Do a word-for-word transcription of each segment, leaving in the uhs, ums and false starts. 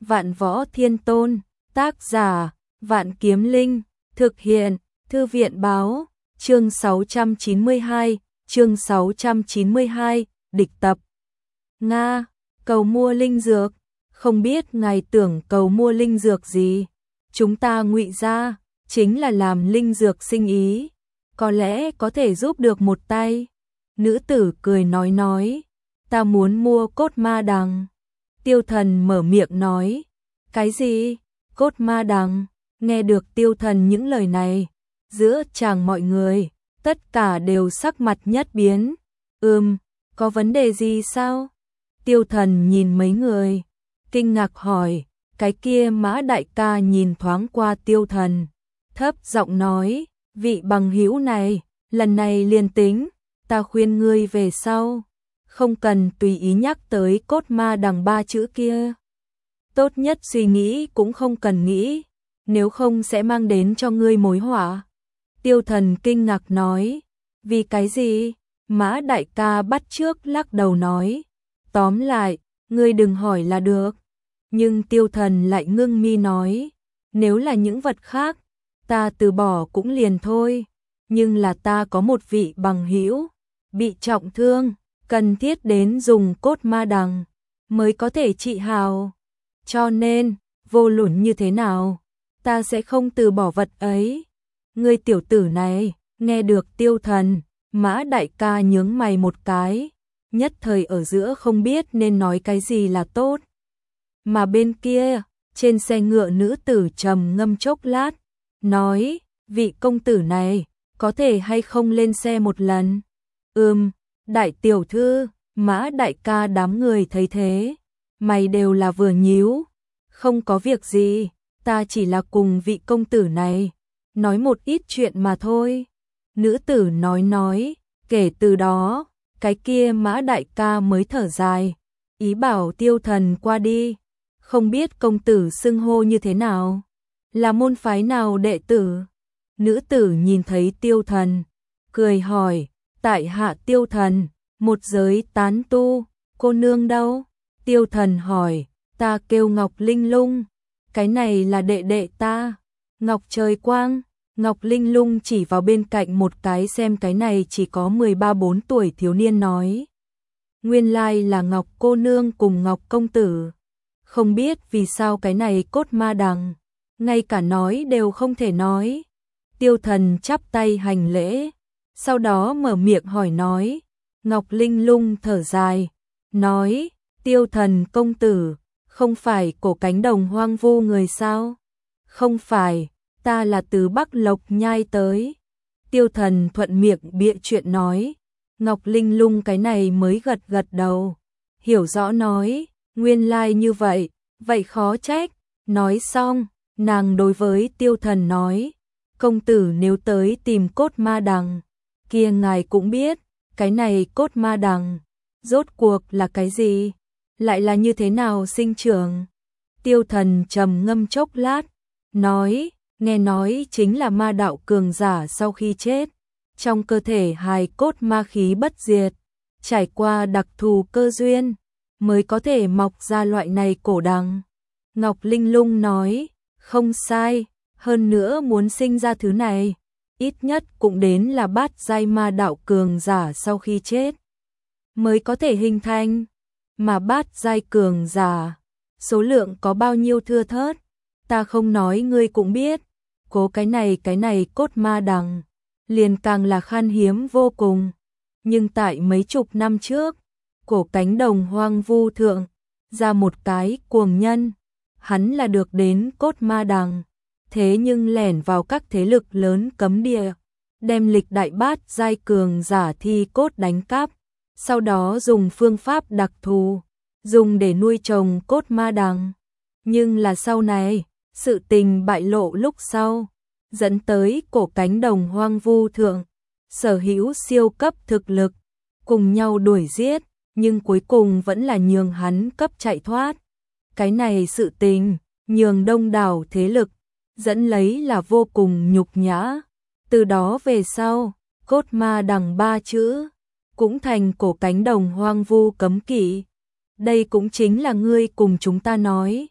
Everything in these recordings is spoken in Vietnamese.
Vạn Võ Thiên Tôn, tác giả, Vạn Kiếm Linh, thực hiện, Thư viện báo, chương sáu trăm chín mươi hai, chương sáu trăm chín mươi hai, địch tập. Nga, cầu mua linh dược, không biết ngài tưởng cầu mua linh dược gì? Chúng ta Ngụy gia chính là làm linh dược sinh ý, có lẽ có thể giúp được một tay. Nữ tử cười nói nói, ta muốn mua cốt ma đằng. Tiêu Thần mở miệng nói, cái gì? Cốt ma đằng? Nghe được Tiêu Thần những lời này, giữa chàng mọi người, tất cả đều sắc mặt nhất biến. Ừm, có vấn đề gì sao? Tiêu Thần nhìn mấy người, kinh ngạc hỏi, cái kia Mã đại ca nhìn thoáng qua Tiêu Thần, thấp giọng nói, vị bằng hữu này, lần này liền tính, ta khuyên ngươi về sau, không cần tùy ý nhắc tới cốt ma đằng ba chữ kia. Tốt nhất suy nghĩ cũng không cần nghĩ, nếu không sẽ mang đến cho ngươi mối họa. Tiêu Thần kinh ngạc nói, vì cái gì? Mã đại ca bắt trước lắc đầu nói, tóm lại, ngươi đừng hỏi là được. Nhưng Tiêu Thần lại ngưng mi nói, nếu là những vật khác, ta từ bỏ cũng liền thôi, nhưng là ta có một vị bằng hữu bị trọng thương, cần thiết đến dùng cốt ma đằng mới có thể trị hào. Cho nên, vô luận như thế nào, ta sẽ không từ bỏ vật ấy. Ngươi tiểu tử này, nghe được Tiêu Thần, Mã đại ca nhướng mày một cái, nhất thời ở giữa không biết nên nói cái gì là tốt. Mà bên kia, trên xe ngựa nữ tử trầm ngâm chốc lát, nói, vị công tử này, có thể hay không lên xe một lần? Ừm, đại tiểu thư, Mã đại ca đám người thấy thế, mày đều là vừa nhíu, không có việc gì, ta chỉ là cùng vị công tử này, nói một ít chuyện mà thôi. Nữ tử nói nói, kể từ đó, cái kia Mã đại ca mới thở dài, ý bảo Tiêu Thần qua đi, không biết công tử xưng hô như thế nào, là môn phái nào đệ tử? Nữ tử nhìn thấy Tiêu Thần, cười hỏi, tại hạ Tiêu Thần, một giới tán tu, cô nương đâu? Tiêu Thần hỏi, ta kêu Ngọc Linh Lung, cái này là đệ đệ ta, Ngọc Trời Quang. Ngọc Linh Lung chỉ vào bên cạnh một cái xem cái này chỉ có mười ba bốn tuổi thiếu niên nói. Nguyên lai là Ngọc cô nương cùng Ngọc công tử. Không biết vì sao cái này cốt ma đằng, ngay cả nói đều không thể nói. Tiêu Thần chắp tay hành lễ, sau đó mở miệng hỏi nói. Ngọc Linh Lung thở dài, nói, Tiêu Thần công tử, không phải cổ cánh đồng hoang vu người sao? Không phải, ta là từ Bắc Lộc Nhai tới. Tiêu Thần thuận miệng bịa chuyện nói. Ngọc Linh Lung cái này mới gật gật đầu, hiểu rõ nói, nguyên lai như vậy, vậy khó trách. Nói xong, nàng đối với Tiêu Thần nói, công tử nếu tới tìm cốt ma đằng, kia ngài cũng biết, cái này cốt ma đằng, rốt cuộc là cái gì, lại là như thế nào sinh trưởng. Tiêu Thần trầm ngâm chốc lát, nói, nghe nói chính là ma đạo cường giả sau khi chết, trong cơ thể hài cốt ma khí bất diệt, trải qua đặc thù cơ duyên, mới có thể mọc ra loại này cổ đằng. Ngọc Linh Lung nói, không sai, hơn nữa muốn sinh ra thứ này, ít nhất cũng đến là bát giai ma đạo cường giả sau khi chết, mới có thể hình thành, mà bát giai cường giả, số lượng có bao nhiêu thưa thớt, ta không nói ngươi cũng biết, cố cái này cái này cốt ma đằng, liền càng là khan hiếm vô cùng. Nhưng tại mấy chục năm trước, cổ cánh đồng hoang vu thượng, ra một cái cuồng nhân, hắn là được đến cốt ma đằng, thế nhưng lẻn vào các thế lực lớn cấm địa, đem lịch đại bát giai cường giả thi cốt đánh cắp, sau đó dùng phương pháp đặc thù, dùng để nuôi trồng cốt ma đằng. Nhưng là sau này, sự tình bại lộ lúc sau, dẫn tới cổ cánh đồng hoang vu thượng, sở hữu siêu cấp thực lực, cùng nhau đuổi giết, nhưng cuối cùng vẫn là nhường hắn cấp chạy thoát. Cái này sự tình, nhường đông đảo thế lực, dẫn lấy là vô cùng nhục nhã. Từ đó về sau, cốt ma đằng ba chữ, cũng thành cổ cánh đồng hoang vu cấm kỵ. Đây cũng chính là ngươi cùng chúng ta nói,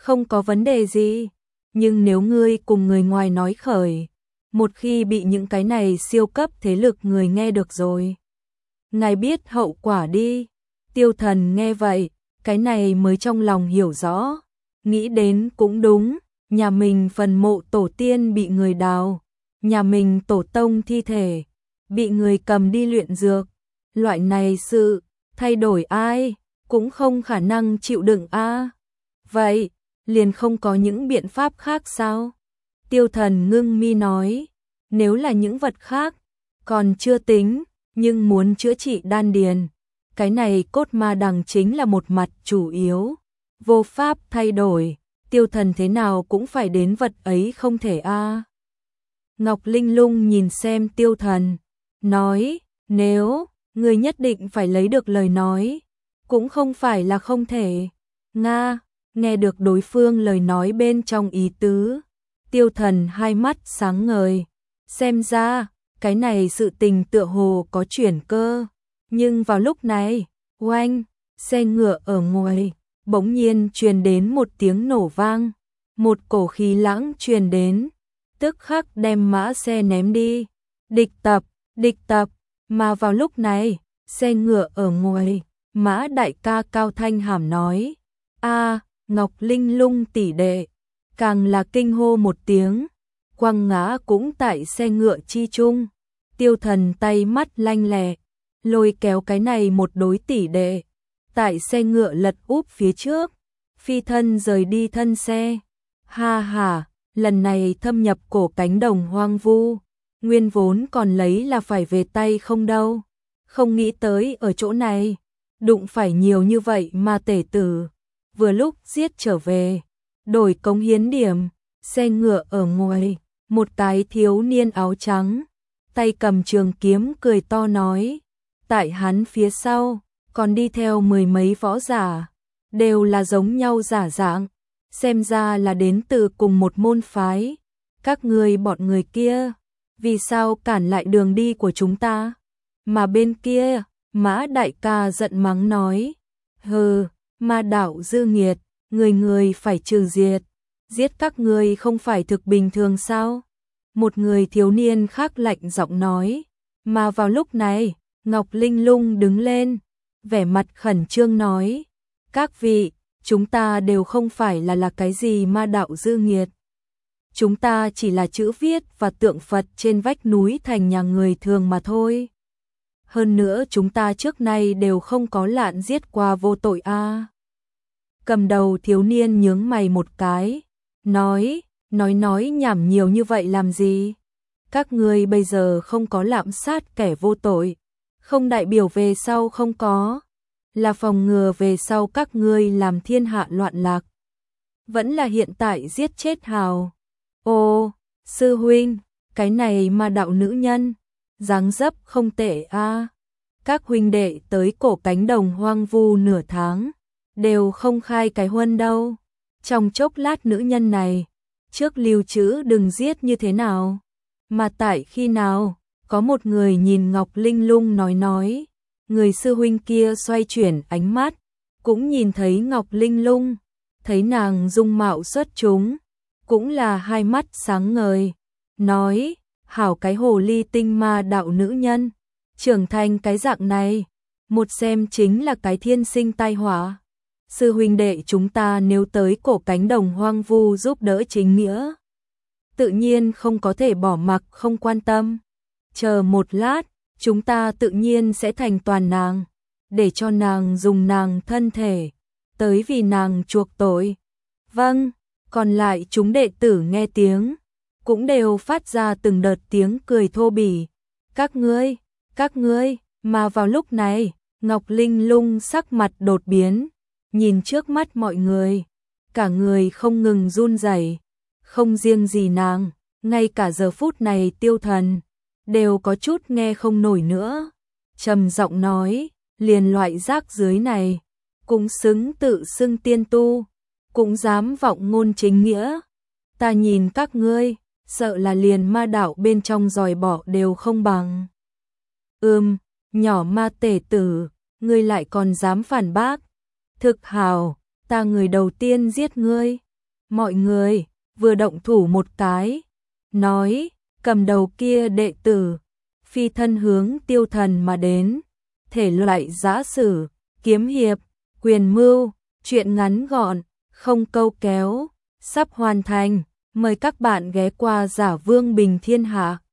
không có vấn đề gì. Nhưng nếu ngươi cùng người ngoài nói khởi, một khi bị những cái này siêu cấp thế lực người nghe được rồi, ngài biết hậu quả đi. Tiêu Thần nghe vậy, cái này mới trong lòng hiểu rõ, nghĩ đến cũng đúng, nhà mình phần mộ tổ tiên bị người đào, nhà mình tổ tông thi thể bị người cầm đi luyện dược, loại này sự thay đổi ai cũng không khả năng chịu đựng a. Vậy, liền không có những biện pháp khác sao? Tiêu Thần ngưng mi nói, nếu là những vật khác, còn chưa tính, nhưng muốn chữa trị đan điền, cái này cốt ma đằng chính là một mặt chủ yếu, vô pháp thay đổi, Tiêu Thần thế nào cũng phải đến vật ấy không thể a. Ngọc Linh Lung nhìn xem Tiêu Thần, nói, nếu người nhất định phải lấy được lời nói, cũng không phải là không thể. Nga, nghe được đối phương lời nói bên trong ý tứ, Tiêu Thần hai mắt sáng ngời, xem ra, cái này sự tình tựa hồ có chuyển cơ. Nhưng vào lúc này, oanh, xe ngựa ở ngoài, bỗng nhiên truyền đến một tiếng nổ vang, một cổ khí lãng truyền đến, tức khắc đem mã xe ném đi. Địch tập, địch tập, mà vào lúc này, xe ngựa ở ngoài, Mã đại ca cao thanh hàm nói, a, Ngọc Linh Lung tỷ đệ, càng là kinh hô một tiếng, quăng ngã cũng tại xe ngựa chi chung. Tiêu Thần tay mắt lanh lẹ, lôi kéo cái này một đối tỷ đệ, tại xe ngựa lật úp phía trước, phi thân rời đi thân xe. Ha ha, lần này thâm nhập cổ cánh đồng hoang vu, nguyên vốn còn lấy là phải về tay không đâu, không nghĩ tới ở chỗ này, đụng phải nhiều như vậy mà tể tử, vừa lúc giết trở về, đổi cống hiến điểm. Xe ngựa ở ngoài, một cái thiếu niên áo trắng, tay cầm trường kiếm cười to nói, tại hắn phía sau, còn đi theo mười mấy võ giả, đều là giống nhau giả dạng, xem ra là đến từ cùng một môn phái. Các ngươi bọn người kia, vì sao cản lại đường đi của chúng ta? Mà bên kia, Mã đại ca giận mắng nói, hừ, ma đạo dư nghiệt, người người phải trừ diệt, giết các ngươi không phải thực bình thường sao? Một người thiếu niên khác lạnh giọng nói, mà vào lúc này, Ngọc Linh Lung đứng lên, vẻ mặt khẩn trương nói, các vị, chúng ta đều không phải là là cái gì ma đạo dư nghiệt. Chúng ta chỉ là chữ viết và tượng Phật trên vách núi thành nhà người thường mà thôi. Hơn nữa chúng ta trước nay đều không có lạn giết qua vô tội a. Cầm đầu thiếu niên nhướng mày một cái, nói, nói nói nhảm nhiều như vậy làm gì? Các ngươi bây giờ không có lạm sát kẻ vô tội, không đại biểu về sau không có, là phòng ngừa về sau các ngươi làm thiên hạ loạn lạc. Vẫn là hiện tại giết chết hào. Ô, sư huynh, cái này mà đạo nữ nhân, dáng dấp không tệ a. Các huynh đệ tới cổ cánh đồng hoang vu nửa tháng, đều không khai cái huân đâu. Trong chốc lát nữ nhân này, trước lưu trữ đừng giết như thế nào. Mà tại khi nào, có một người nhìn Ngọc Linh Lung nói nói, người sư huynh kia xoay chuyển ánh mắt, cũng nhìn thấy Ngọc Linh Lung, thấy nàng dung mạo xuất chúng, cũng là hai mắt sáng ngời, nói, hảo cái hồ ly tinh ma đạo nữ nhân, trưởng thành cái dạng này, một xem chính là cái thiên sinh tai họa. Sư huynh đệ chúng ta nếu tới cổ cánh đồng hoang vu giúp đỡ chính nghĩa, tự nhiên không có thể bỏ mặc không quan tâm. Chờ một lát, chúng ta tự nhiên sẽ thành toàn nàng, để cho nàng dùng nàng thân thể, tới vì nàng chuộc tội. Vâng, còn lại chúng đệ tử nghe tiếng, cũng đều phát ra từng đợt tiếng cười thô bỉ. Các ngươi, các ngươi, mà vào lúc này, Ngọc Linh Lung sắc mặt đột biến, nhìn trước mắt mọi người, cả người không ngừng run rẩy, không riêng gì nàng, ngay cả giờ phút này Tiêu Thần đều có chút nghe không nổi nữa, trầm giọng nói, liền loại rác dưới này, cũng xứng tự xưng tiên tu, cũng dám vọng ngôn chính nghĩa, ta nhìn các ngươi, sợ là liền ma đạo bên trong dòi bỏ đều không bằng. Ừm, nhỏ ma tể tử, ngươi lại còn dám phản bác, thực hào, ta người đầu tiên giết ngươi, Mọi người vừa động thủ một cái, nói, cầm đầu kia đệ tử, phi thân hướng Tiêu Thần mà đến, thể loại giã sử, kiếm hiệp, quyền mưu, chuyện ngắn gọn, không câu kéo, sắp hoàn thành, mời các bạn ghé qua Giả Vương Bình Thiên Hạ.